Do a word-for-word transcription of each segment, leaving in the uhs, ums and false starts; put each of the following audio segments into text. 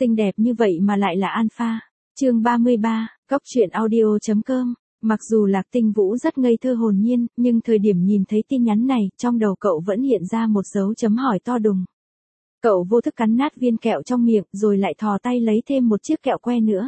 Xinh đẹp như vậy mà lại là alpha. Chương ba mươi ba, Cóc truyện audio chấm com. Mặc dù Lạc Tinh Vũ rất ngây thơ hồn nhiên, nhưng thời điểm nhìn thấy tin nhắn này, trong đầu cậu vẫn hiện ra một dấu chấm hỏi to đùng. Cậu vô thức cắn nát viên kẹo trong miệng, rồi lại thò tay lấy thêm một chiếc kẹo que nữa.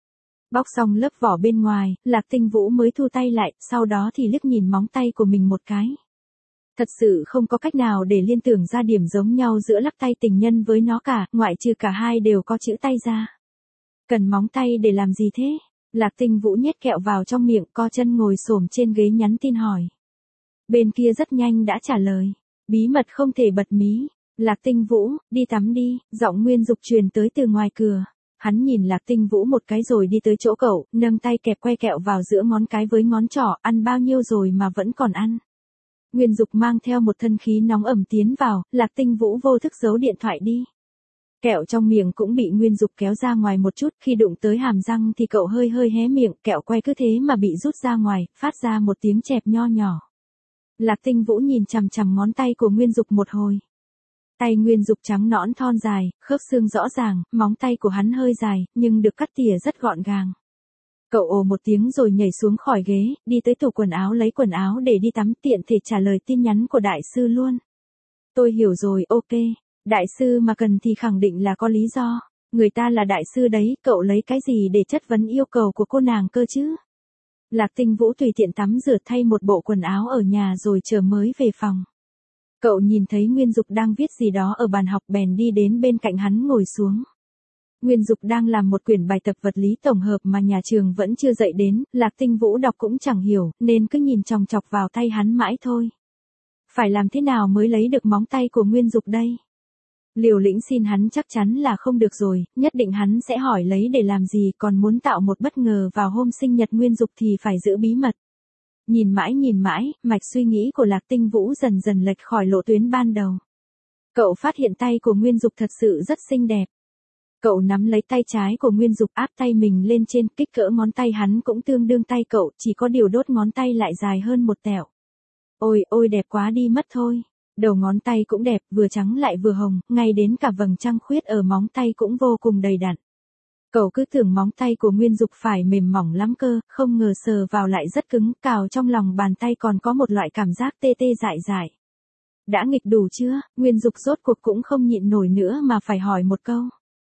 Bóc xong lớp vỏ bên ngoài, Lạc Tinh Vũ mới thu tay lại, sau đó thì liếc nhìn móng tay của mình một cái. Thật sự không có cách nào để liên tưởng ra điểm giống nhau giữa lắc tay tình nhân với nó cả, ngoại trừ cả hai đều có chữ tay ra. Cần móng tay để làm gì thế? Lạc Tinh Vũ nhét kẹo vào trong miệng, co chân ngồi xổm trên ghế nhắn tin hỏi. Bên kia rất nhanh đã trả lời. Bí mật không thể bật mí. Lạc Tinh Vũ, đi tắm đi, giọng Nguyên Dục truyền tới từ ngoài cửa. Hắn nhìn Lạc Tinh Vũ một cái rồi đi tới chỗ cậu, nâng tay kẹp que kẹo vào giữa ngón cái với ngón trỏ, ăn bao nhiêu rồi mà vẫn còn ăn. Nguyên Dục mang theo một thân khí nóng ẩm tiến vào, Lạc Tinh Vũ vô thức giấu điện thoại đi. Kẹo trong miệng cũng bị Nguyên Dục kéo ra ngoài một chút, khi đụng tới hàm răng thì cậu hơi hơi hé miệng, kẹo que cứ thế mà bị rút ra ngoài, phát ra một tiếng chẹp nho nhỏ. Lạc Tinh Vũ nhìn chằm chằm ngón tay của Nguyên Dục một hồi. Tay Nguyên Dục trắng nõn thon dài, khớp xương rõ ràng, móng tay của hắn hơi dài, nhưng được cắt tỉa rất gọn gàng. Cậu ồ một tiếng rồi nhảy xuống khỏi ghế, đi tới tủ quần áo lấy quần áo để đi tắm, tiện thể trả lời tin nhắn của đại sư luôn. Tôi hiểu rồi, ok. Đại sư mà cần thì khẳng định là có lý do. Người ta là đại sư đấy, cậu lấy cái gì để chất vấn yêu cầu của cô nàng cơ chứ? Lạc Tinh Vũ tùy tiện tắm rửa thay một bộ quần áo ở nhà rồi chờ mới về phòng. Cậu nhìn thấy Nguyên Dục đang viết gì đó ở bàn học bèn đi đến bên cạnh hắn ngồi xuống. Nguyên Dục đang làm một quyển bài tập vật lý tổng hợp mà nhà trường vẫn chưa dạy đến, Lạc Tinh Vũ đọc cũng chẳng hiểu, nên cứ nhìn chòng chọc vào tay hắn mãi thôi. Phải làm thế nào mới lấy được móng tay của Nguyên Dục đây? Liều lĩnh xin hắn chắc chắn là không được rồi, nhất định hắn sẽ hỏi lấy để làm gì, còn muốn tạo một bất ngờ vào hôm sinh nhật Nguyên Dục thì phải giữ bí mật. Nhìn mãi nhìn mãi, mạch suy nghĩ của Lạc Tinh Vũ dần dần lệch khỏi lộ tuyến ban đầu. Cậu phát hiện tay của Nguyên Dục thật sự rất xinh đẹp. Cậu nắm lấy tay trái của Nguyên Dục áp tay mình lên trên, kích cỡ ngón tay hắn cũng tương đương tay cậu, chỉ có điều đốt ngón tay lại dài hơn một tẹo. Ôi, ôi đẹp quá đi mất thôi. Đầu ngón tay cũng đẹp, vừa trắng lại vừa hồng, ngay đến cả vầng trăng khuyết ở móng tay cũng vô cùng đầy đặn. Cậu cứ tưởng móng tay của Nguyên Dục phải mềm mỏng lắm cơ, không ngờ sờ vào lại rất cứng, cào trong lòng bàn tay còn có một loại cảm giác tê tê dại dại. Đã nghịch đủ chưa? Nguyên Dục rốt cuộc cũng không nhịn nổi nữa mà phải hỏi một câu.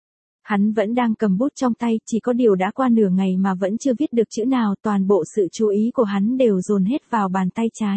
Hắn vẫn đang cầm bút trong tay, chỉ có điều đã qua nửa ngày mà vẫn chưa viết được chữ nào, toàn bộ sự chú ý của hắn đều dồn hết vào bàn tay trái.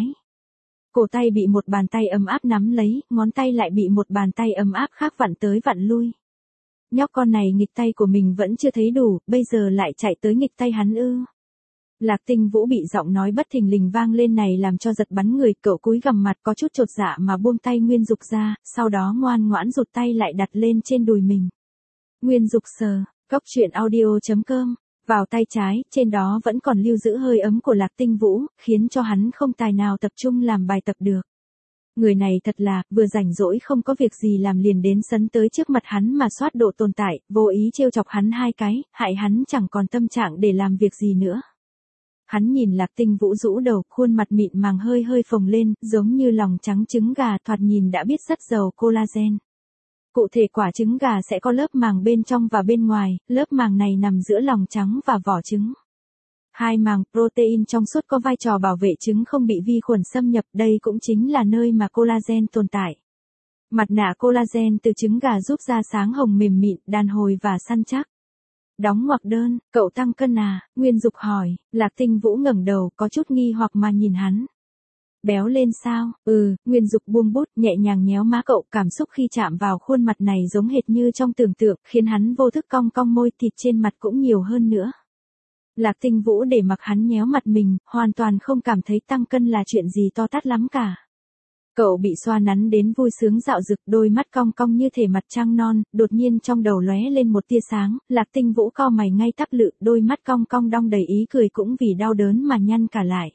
Cổ tay bị một bàn tay ấm áp nắm lấy, ngón tay lại bị một bàn tay ấm áp khác vặn tới vặn lui. Nhóc con này nghịch tay của mình vẫn chưa thấy đủ, bây giờ lại chạy tới nghịch tay hắn ư. Lạc Tinh Vũ bị giọng nói bất thình lình vang lên này làm cho giật bắn người, cậu cúi gằm mặt có chút chột dạ mà buông tay Nguyên Dục ra, sau đó ngoan ngoãn rụt tay lại đặt lên trên đùi mình. Nguyên Dục sờ, Cóc truyện audio chấm com, vào tay trái, trên đó vẫn còn lưu giữ hơi ấm của Lạc Tinh Vũ, khiến cho hắn không tài nào tập trung làm bài tập được. Người này thật là, vừa rảnh rỗi không có việc gì làm liền đến sấn tới trước mặt hắn mà soát độ tồn tại, vô ý trêu chọc hắn hai cái, hại hắn chẳng còn tâm trạng để làm việc gì nữa. Hắn nhìn Lạc Tinh Vũ rũ đầu, khuôn mặt mịn màng hơi hơi phồng lên, giống như lòng trắng trứng gà, thoạt nhìn đã biết rất giàu collagen. Cụ thể quả trứng gà sẽ có lớp màng bên trong và bên ngoài, lớp màng này nằm giữa lòng trắng và vỏ trứng. Hai màng protein trong suốt có vai trò bảo vệ trứng không bị vi khuẩn xâm nhập, đây cũng chính là nơi mà collagen tồn tại. Mặt nạ collagen từ trứng gà giúp da sáng hồng mềm mịn, đàn hồi và săn chắc. Đóng ngoặc đơn, cậu tăng cân à? Nguyên Dục hỏi. Lạc Tinh Vũ ngẩng đầu, có chút nghi hoặc mà nhìn hắn. Béo lên sao? Ừ, Nguyên Dục buông bút, nhẹ nhàng nhéo má cậu, cảm xúc khi chạm vào khuôn mặt này giống hệt như trong tưởng tượng, khiến hắn vô thức cong cong môi, thịt trên mặt cũng nhiều hơn nữa. Lạc Tinh Vũ để mặc hắn nhéo mặt mình, hoàn toàn không cảm thấy tăng cân là chuyện gì to tát lắm cả. Cậu bị xoa nắn đến vui sướng dạo dực, đôi mắt cong cong như thể mặt trăng non, đột nhiên trong đầu lóe lên một tia sáng, Lạc Tinh Vũ cau mày ngay tắp lự, đôi mắt cong cong đong đầy ý cười cũng vì đau đớn mà nhăn cả lại.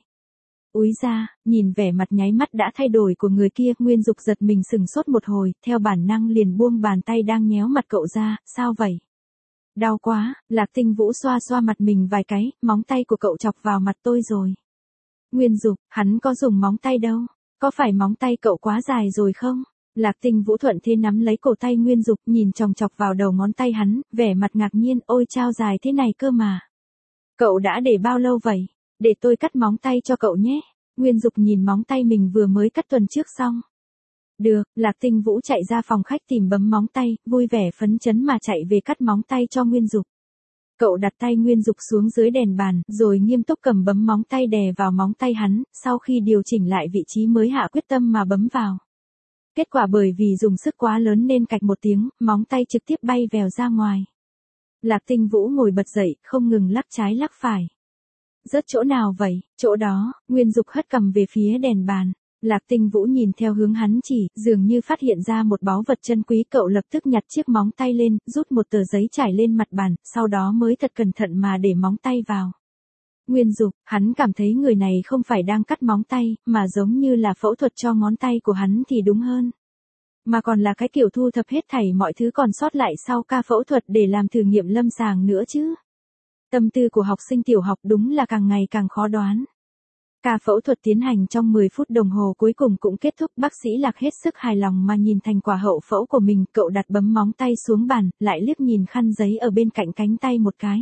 Úi ra, nhìn vẻ mặt nháy mắt đã thay đổi của người kia, Nguyên Dục giật mình sừng sốt một hồi, theo bản năng liền buông bàn tay đang nhéo mặt cậu ra, sao vậy? Đau quá, Lạc Tinh Vũ xoa xoa mặt mình vài cái, móng tay của cậu chọc vào mặt tôi rồi. Nguyên Dục, hắn có dùng móng tay đâu, có phải móng tay cậu quá dài rồi không? Lạc Tinh Vũ thuận thế nắm lấy cổ tay Nguyên Dục, nhìn chòng chọc vào đầu ngón tay hắn, vẻ mặt ngạc nhiên, ôi chao dài thế này cơ mà. Cậu đã để bao lâu vậy? Để tôi cắt móng tay cho cậu nhé. Nguyên Dục nhìn móng tay mình vừa mới cắt tuần trước xong. Được, Lạc Tinh Vũ chạy ra phòng khách tìm bấm móng tay, vui vẻ phấn chấn mà chạy về cắt móng tay cho Nguyên Dục. Cậu đặt tay Nguyên Dục xuống dưới đèn bàn, rồi nghiêm túc cầm bấm móng tay đè vào móng tay hắn, sau khi điều chỉnh lại vị trí mới hạ quyết tâm mà bấm vào. Kết quả bởi vì dùng sức quá lớn nên cạch một tiếng, móng tay trực tiếp bay vèo ra ngoài. Lạc Tinh Vũ ngồi bật dậy, không ngừng lắc trái lắc phải. Rớt chỗ nào vậy? Chỗ đó. Nguyên Dục hất cầm về phía đèn bàn. Lạc Tinh Vũ nhìn theo hướng hắn chỉ, dường như phát hiện ra một báu vật chân quý, cậu lập tức nhặt chiếc móng tay lên, rút một tờ giấy trải lên mặt bàn, sau đó mới thật cẩn thận mà để móng tay vào. Nguyên Dục, hắn cảm thấy người này không phải đang cắt móng tay, mà giống như là phẫu thuật cho ngón tay của hắn thì đúng hơn. Mà còn là cái kiểu thu thập hết thảy mọi thứ còn sót lại sau ca phẫu thuật để làm thử nghiệm lâm sàng nữa chứ. Tâm tư của học sinh tiểu học đúng là càng ngày càng khó đoán. Ca phẫu thuật tiến hành trong mười phút đồng hồ cuối cùng cũng kết thúc, bác sĩ Lạc hết sức hài lòng mà nhìn thành quả hậu phẫu của mình, cậu đặt bấm móng tay xuống bàn, lại liếc nhìn khăn giấy ở bên cạnh cánh tay một cái.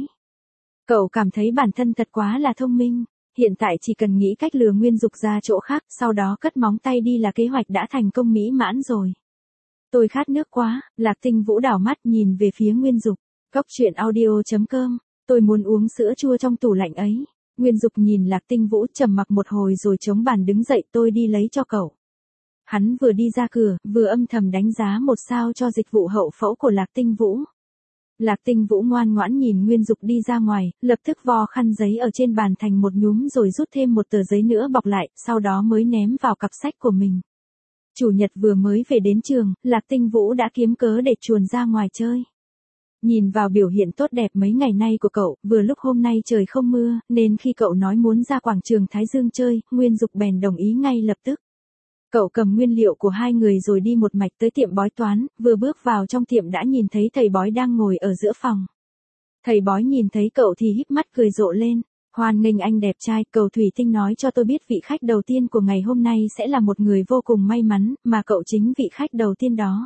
Cậu cảm thấy bản thân thật quá là thông minh, hiện tại chỉ cần nghĩ cách lừa Nguyên Dục ra chỗ khác, sau đó cất móng tay đi là kế hoạch đã thành công mỹ mãn rồi. Tôi khát nước quá, Lạc Tinh Vũ đảo mắt nhìn về phía Nguyên Dục. Cốc truyện audio chấm com, tôi muốn uống sữa chua trong tủ lạnh ấy. Nguyên Dục nhìn Lạc Tinh Vũ trầm mặc một hồi rồi chống bàn đứng dậy, tôi đi lấy cho cậu. Hắn vừa đi ra cửa, vừa âm thầm đánh giá một sao cho dịch vụ hậu phẫu của Lạc Tinh Vũ. Lạc Tinh Vũ ngoan ngoãn nhìn Nguyên Dục đi ra ngoài, lập tức vo khăn giấy ở trên bàn thành một nhúm rồi rút thêm một tờ giấy nữa bọc lại, sau đó mới ném vào cặp sách của mình. Chủ nhật vừa mới về đến trường, Lạc Tinh Vũ đã kiếm cớ để chuồn ra ngoài chơi. Nhìn vào biểu hiện tốt đẹp mấy ngày nay của cậu, vừa lúc hôm nay trời không mưa, nên khi cậu nói muốn ra quảng trường Thái Dương chơi, Nguyên Dục bèn đồng ý ngay lập tức. Cậu cầm nguyên liệu của hai người rồi đi một mạch tới tiệm bói toán, vừa bước vào trong tiệm đã nhìn thấy thầy bói đang ngồi ở giữa phòng. Thầy bói nhìn thấy cậu thì híp mắt cười rộ lên. Hoan nghênh anh đẹp trai, Cầu Thủy Tinh nói cho tôi biết vị khách đầu tiên của ngày hôm nay sẽ là một người vô cùng may mắn, mà cậu chính vị khách đầu tiên đó.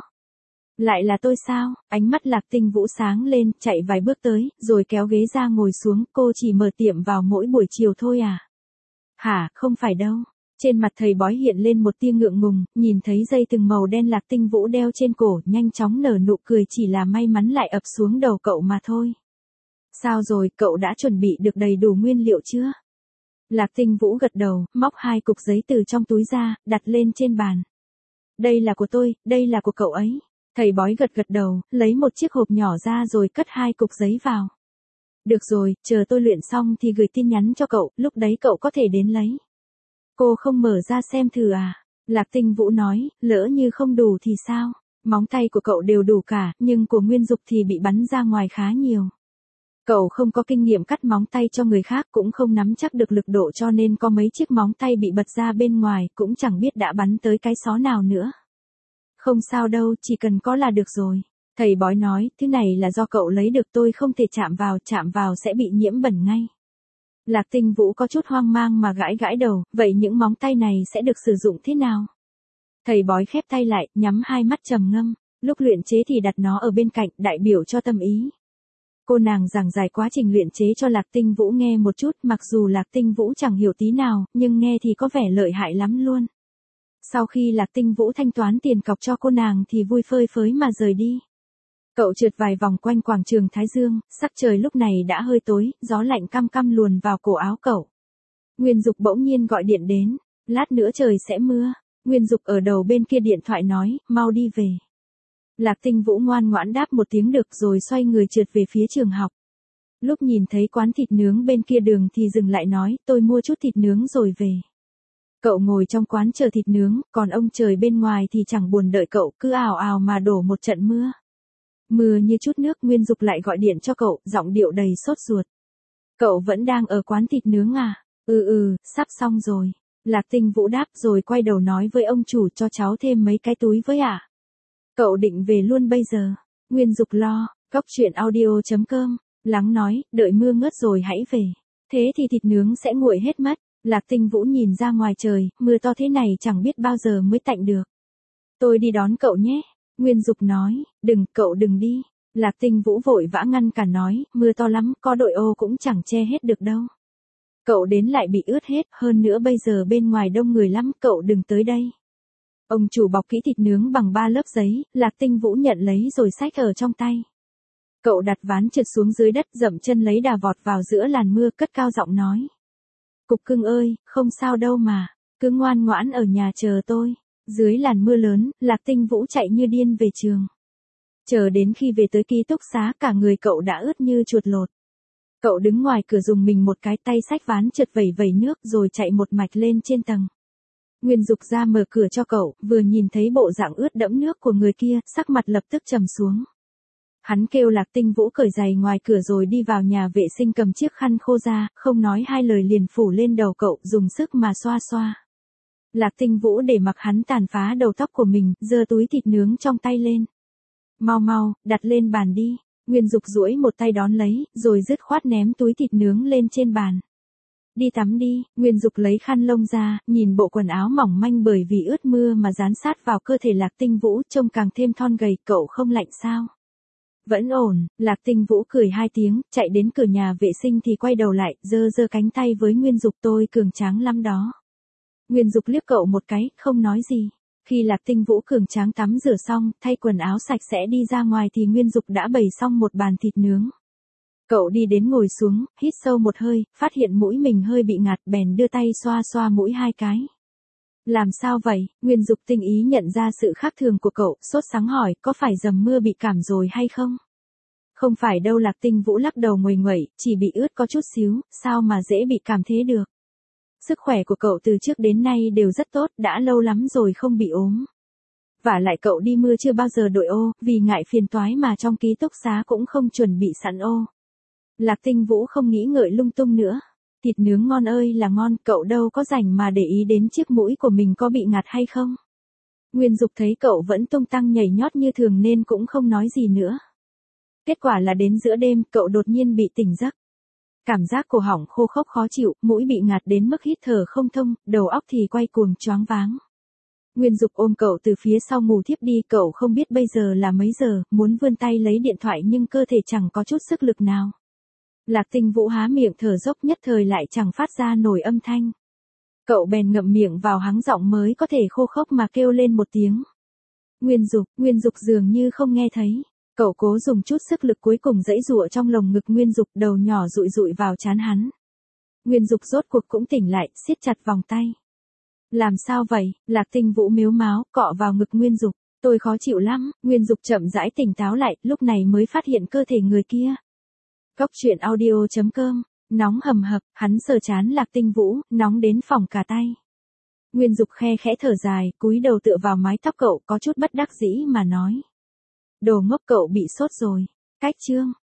Lại là tôi sao? Ánh mắt Lạc Tinh Vũ sáng lên, chạy vài bước tới, rồi kéo ghế ra ngồi xuống, cô chỉ mở tiệm vào mỗi buổi chiều thôi à? Hả, không phải đâu. Trên mặt thầy bói hiện lên một tia ngượng ngùng, nhìn thấy dây từng màu đen Lạc Tinh Vũ đeo trên cổ, nhanh chóng nở nụ cười, chỉ là may mắn lại ập xuống đầu cậu mà thôi. Sao rồi, cậu đã chuẩn bị được đầy đủ nguyên liệu chưa? Lạc Tinh Vũ gật đầu, móc hai cục giấy từ trong túi ra, đặt lên trên bàn. Đây là của tôi, đây là của cậu ấy. Thầy bói gật gật đầu, lấy một chiếc hộp nhỏ ra rồi cất hai cục giấy vào. Được rồi, chờ tôi luyện xong thì gửi tin nhắn cho cậu, lúc đấy cậu có thể đến lấy. Cô không mở ra xem thử à? Lạc Tinh Vũ nói, lỡ như không đủ thì sao? Móng tay của cậu đều đủ cả, nhưng của Nguyên Dục thì bị bắn ra ngoài khá nhiều. Cậu không có kinh nghiệm cắt móng tay cho người khác, cũng không nắm chắc được lực độ, cho nên có mấy chiếc móng tay bị bật ra bên ngoài, cũng chẳng biết đã bắn tới cái xó nào nữa. Không sao đâu, chỉ cần có là được rồi. Thầy bói nói, thứ này là do cậu lấy được, tôi không thể chạm vào, chạm vào sẽ bị nhiễm bẩn ngay. Lạc Tinh Vũ có chút hoang mang mà gãi gãi đầu, vậy những móng tay này sẽ được sử dụng thế nào? Thầy bói khép tay lại, nhắm hai mắt trầm ngâm, lúc luyện chế thì đặt nó ở bên cạnh, đại biểu cho tâm ý. Cô nàng giảng giải quá trình luyện chế cho Lạc Tinh Vũ nghe một chút, mặc dù Lạc Tinh Vũ chẳng hiểu tí nào, nhưng nghe thì có vẻ lợi hại lắm luôn. Sau khi Lạc Tinh Vũ thanh toán tiền cọc cho cô nàng thì vui phơi phới mà rời đi. Cậu trượt vài vòng quanh quảng trường Thái Dương, sắc trời lúc này đã hơi tối, gió lạnh căm căm luồn vào cổ áo cậu. Nguyên Dục bỗng nhiên gọi điện đến, lát nữa trời sẽ mưa. Nguyên Dục ở đầu bên kia điện thoại nói, mau đi về. Lạc Tinh Vũ ngoan ngoãn đáp một tiếng được rồi xoay người trượt về phía trường học. Lúc nhìn thấy quán thịt nướng bên kia đường thì dừng lại nói, tôi mua chút thịt nướng rồi về. Cậu ngồi trong quán chờ thịt nướng, còn ông trời bên ngoài thì chẳng buồn đợi cậu, cứ ào ào mà đổ một trận mưa. Mưa như chút nước. Nguyên Dục lại gọi điện cho cậu, giọng điệu đầy sốt ruột. Cậu vẫn đang ở quán thịt nướng à? Ừ ừ, sắp xong rồi. Lạc Tinh Vũ đáp rồi quay đầu nói với ông chủ, cho cháu thêm mấy cái túi với ạ. À? Cậu định về luôn bây giờ? Nguyên Dục lo, cốc truyện audio chấm com, lắng nói, đợi mưa ngớt rồi hãy về. Thế thì thịt nướng sẽ nguội hết mất. Lạc Tinh Vũ nhìn ra ngoài trời, mưa to thế này chẳng biết bao giờ mới tạnh được. Tôi đi đón cậu nhé. Nguyên Dục nói, đừng, cậu đừng đi. Lạc Tinh Vũ vội vã ngăn cản nói, mưa to lắm, có đội ô cũng chẳng che hết được đâu. Cậu đến lại bị ướt hết, hơn nữa bây giờ bên ngoài đông người lắm, cậu đừng tới đây. Ông chủ bọc kỹ thịt nướng bằng ba lớp giấy, Lạc Tinh Vũ nhận lấy rồi xách ở trong tay. Cậu đặt ván trượt xuống dưới đất, dậm chân lấy đà vọt vào giữa làn mưa, cất cao giọng nói. Cục cưng ơi, không sao đâu mà, cứ ngoan ngoãn ở nhà chờ tôi. Dưới làn mưa lớn, Lạc Tinh Vũ chạy như điên về trường. Chờ đến khi về tới ký túc xá, cả người cậu đã ướt như chuột lột. Cậu đứng ngoài cửa dùng mình một cái, tay xách ván trượt vẩy vẩy nước rồi chạy một mạch lên trên tầng. Nguyên Dục ra mở cửa cho cậu, vừa nhìn thấy bộ dạng ướt đẫm nước của người kia, sắc mặt lập tức trầm xuống. Hắn kêu Lạc Tinh Vũ cởi giày ngoài cửa rồi đi vào nhà vệ sinh cầm chiếc khăn khô ra, không nói hai lời liền phủ lên đầu cậu, dùng sức mà xoa xoa. Lạc Tinh Vũ để mặc hắn tàn phá đầu tóc của mình, giơ túi thịt nướng trong tay lên. Mau mau, đặt lên bàn đi. Nguyên Dục duỗi một tay đón lấy, rồi dứt khoát ném túi thịt nướng lên trên bàn. Đi tắm đi. Nguyên Dục lấy khăn lông ra, nhìn bộ quần áo mỏng manh bởi vì ướt mưa mà dán sát vào cơ thể Lạc Tinh Vũ, trông càng thêm thon gầy. Cậu không lạnh sao? Vẫn ổn. Lạc Tinh Vũ cười hai tiếng, chạy đến cửa nhà vệ sinh thì quay đầu lại, giơ giơ cánh tay với Nguyên Dục, tôi cường tráng lắm đó. Nguyên Dục liếc cậu một cái, không nói gì. Khi Lạc Tinh Vũ cường tráng tắm rửa xong, thay quần áo sạch sẽ đi ra ngoài thì Nguyên Dục đã bày xong một bàn thịt nướng. Cậu đi đến ngồi xuống, hít sâu một hơi, phát hiện mũi mình hơi bị ngạt, bèn đưa tay xoa xoa mũi hai cái. Làm sao vậy? Nguyên Dục tinh ý nhận ra sự khác thường của cậu, sốt sắng hỏi, có phải dầm mưa bị cảm rồi hay không? Không phải đâu. Lạc Tinh Vũ lắc đầu nguầy nguậy, chỉ bị ướt có chút xíu, sao mà dễ bị cảm thế được? Sức khỏe của cậu từ trước đến nay đều rất tốt, đã lâu lắm rồi không bị ốm. Vả lại cậu đi mưa chưa bao giờ đội ô, vì ngại phiền toái mà trong ký túc xá cũng không chuẩn bị sẵn ô. Lạc Tinh Vũ không nghĩ ngợi lung tung nữa. Thịt nướng ngon ơi là ngon, cậu đâu có rảnh mà để ý đến chiếc mũi của mình có bị ngạt hay không. Nguyên Dục thấy cậu vẫn tung tăng nhảy nhót như thường nên cũng không nói gì nữa. Kết quả là đến giữa đêm, cậu đột nhiên bị tỉnh giấc. Cảm giác cổ họng khô khốc khó chịu, mũi bị ngạt đến mức hít thở không thông, đầu óc thì quay cuồng choáng váng. Nguyên Dục ôm cậu từ phía sau ngủ thiếp đi, cậu không biết bây giờ là mấy giờ, muốn vươn tay lấy điện thoại nhưng cơ thể chẳng có chút sức lực nào. Lạc Tinh Vũ há miệng thở dốc, nhất thời lại chẳng phát ra nổi âm thanh. Cậu bèn ngậm miệng vào, hắng giọng mới có thể khô khốc mà kêu lên một tiếng. Nguyên Dục. Nguyên Dục dường như không nghe thấy. Cậu cố dùng chút sức lực cuối cùng giãy giụa trong lồng ngực Nguyên Dục, đầu nhỏ dụi dụi vào trán hắn. Nguyên Dục rốt cuộc cũng tỉnh lại, siết chặt vòng tay. Làm sao vậy? Lạc Tinh Vũ mếu máo, cọ vào ngực Nguyên Dục. Tôi khó chịu lắm. Nguyên Dục chậm rãi tỉnh táo lại, lúc này mới phát hiện cơ thể người kia. Góc truyện audio chấm com, nóng hầm hập, hắn sờ trán Lạc Tinh Vũ, nóng đến phỏng cả tay. Nguyên Dục khe khẽ thở dài, cúi đầu tựa vào mái tóc cậu, có chút bất đắc dĩ mà nói. Đồ ngốc, cậu bị sốt rồi. Cách chương.